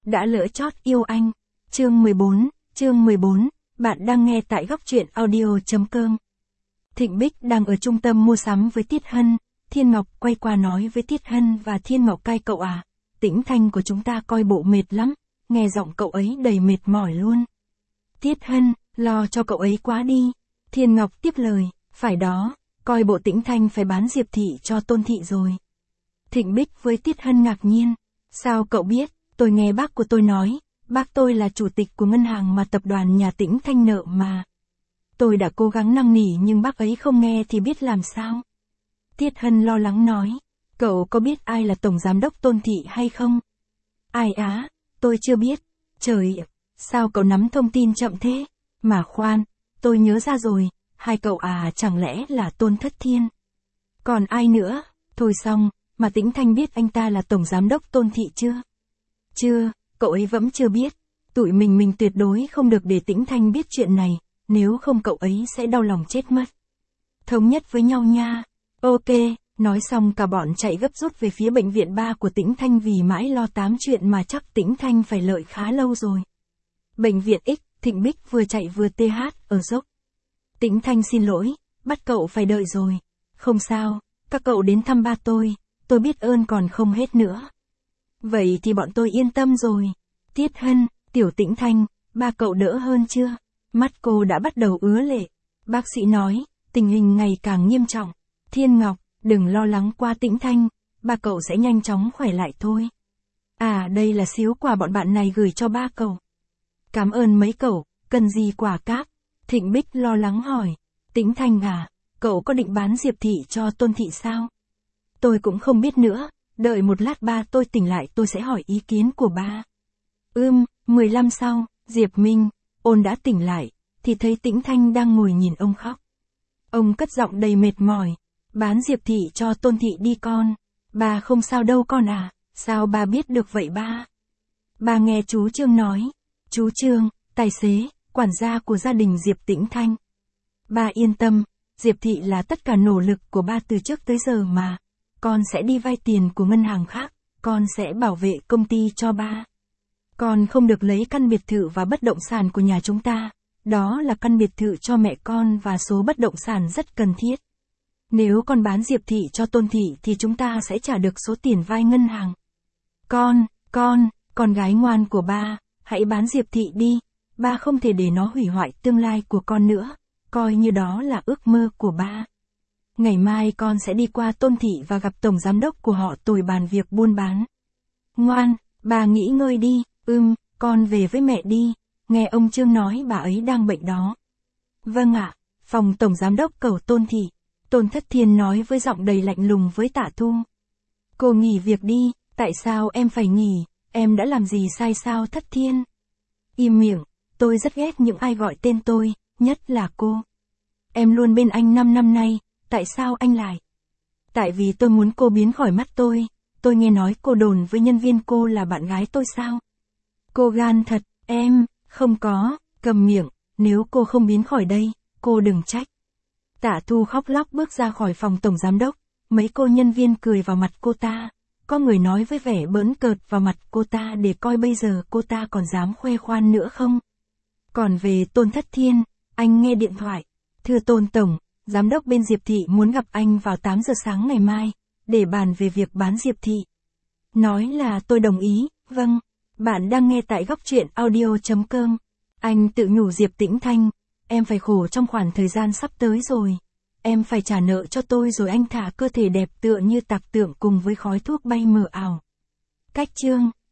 đã lỡ chót yêu anh. Chương 14, bạn đang nghe tại góc truyện audio.com. Thịnh Bích đang ở trung tâm mua sắm với Tiết Hân, Thiên Ngọc quay qua nói với Tiết Hân và Thiên Ngọc cai cậu à, Tĩnh Thanh của chúng ta coi bộ mệt lắm, nghe giọng cậu ấy đầy mệt mỏi luôn. Tiết Hân, lo cho cậu ấy quá đi. Thiên Ngọc tiếp lời, phải đó, coi bộ Tĩnh Thanh phải bán Diệp Thị cho Tôn Thị rồi. Thịnh Bích với Tiết Hân ngạc nhiên, sao cậu biết, tôi nghe bác của tôi nói, bác tôi là chủ tịch của ngân hàng mà tập đoàn nhà Tĩnh Thanh nợ mà. Tôi đã cố gắng năn nỉ nhưng bác ấy không nghe thì biết làm sao. Tiết Hân lo lắng nói, cậu có biết ai là tổng giám đốc Tôn Thị hay không? Ai á, tôi chưa biết. Trời, sao cậu nắm thông tin chậm thế? Mà khoan, tôi nhớ ra rồi, hai cậu à chẳng lẽ là Tôn Thất Thiên? Còn ai nữa? Thôi xong, mà Tĩnh Thanh biết anh ta là tổng giám đốc Tôn Thị chưa? Chưa, cậu ấy vẫn chưa biết. Tụi mình tuyệt đối không được để Tĩnh Thanh biết chuyện này, nếu không cậu ấy sẽ đau lòng chết mất. Thống nhất với nhau nha. Ok, nói xong cả bọn chạy gấp rút về phía bệnh viện 3 của Tĩnh Thanh vì mãi lo tám chuyện mà chắc Tĩnh Thanh phải lợi khá lâu rồi. Bệnh viện X, Thịnh Bích vừa chạy vừa ở dốc. Tĩnh Thanh xin lỗi, bắt cậu phải đợi rồi. Không sao, các cậu đến thăm ba tôi biết ơn còn không hết nữa. Vậy thì bọn tôi yên tâm rồi. Tiết Hân, Tiểu Tĩnh Thanh, ba cậu đỡ hơn chưa? Mắt cô đã bắt đầu ứa lệ. Bác sĩ nói, tình hình ngày càng nghiêm trọng. Thiên Ngọc, đừng lo lắng qua Tĩnh Thanh, ba cậu sẽ nhanh chóng khỏe lại thôi. À, đây là xíu quà bọn bạn này gửi cho ba cậu. Cảm ơn mấy cậu, cần gì quà cáp? Thịnh Bích lo lắng hỏi. Tĩnh Thanh à, cậu có định bán Diệp Thị cho Tôn Thị sao? Tôi cũng không biết nữa, đợi một lát ba tôi tỉnh lại tôi sẽ hỏi ý kiến của ba. 15 sau, Diệp Minh, Ôn đã tỉnh lại, thì thấy Tĩnh Thanh đang ngồi nhìn ông khóc. Ông cất giọng đầy mệt mỏi, bán Diệp Thị cho Tôn Thị đi con. Ba không sao đâu con à, sao ba biết được vậy ba? Ba nghe chú Trương nói. Chú Trương, tài xế, quản gia của gia đình Diệp Tĩnh Thanh. Ba yên tâm, Diệp Thị là tất cả nỗ lực của ba từ trước tới giờ mà. Con sẽ đi vay tiền của ngân hàng khác, con sẽ bảo vệ công ty cho ba. Con không được lấy căn biệt thự và bất động sản của nhà chúng ta, đó là căn biệt thự cho mẹ con và số bất động sản rất cần thiết. Nếu con bán Diệp Thị cho Tôn Thị thì chúng ta sẽ trả được số tiền vay ngân hàng. Con gái ngoan của ba, hãy bán Diệp Thị đi, ba không thể để nó hủy hoại tương lai của con nữa, coi như đó là ước mơ của ba. Ngày mai con sẽ đi qua Tôn Thị và gặp tổng giám đốc của họ tồi bàn việc buôn bán. Ngoan, bà nghỉ ngơi đi, con về với mẹ đi, nghe ông Trương nói bà ấy đang bệnh đó. Vâng ạ, phòng tổng giám đốc cầu Tôn Thị, Tôn Thất Thiên nói với giọng đầy lạnh lùng với Tạ Thu. Cô nghỉ việc đi, tại sao em phải nghỉ, em đã làm gì sai sao Thất Thiên? Im miệng, tôi rất ghét những ai gọi tên tôi, nhất là cô. Em luôn bên anh 5 năm nay, tại sao anh lại? Tại vì tôi muốn cô biến khỏi mắt tôi nghe nói cô đồn với nhân viên cô là bạn gái tôi sao? Cô gan thật, em, không có, cầm miệng, nếu cô không biến khỏi đây, cô đừng trách. Tạ Thu khóc lóc bước ra khỏi phòng tổng giám đốc, mấy cô nhân viên cười vào mặt cô ta, có người nói với vẻ bỡn cợt vào mặt cô ta để coi bây giờ cô ta còn dám khoe khoan nữa không. Còn về Tôn Thất Thiên, anh nghe điện thoại, thưa Tôn Tổng, giám đốc bên Diệp Thị muốn gặp anh vào 8 giờ sáng ngày mai, để bàn về việc bán Diệp Thị. Nói là tôi đồng ý, vâng. Bạn đang nghe tại góc truyện audio.com. Anh tự nhủ Diệp Tĩnh Thanh, em phải khổ trong khoảng thời gian sắp tới rồi. Em phải trả nợ cho tôi rồi anh thả cơ thể đẹp tựa như tạc tượng cùng với khói thuốc bay mờ ảo. Cách chương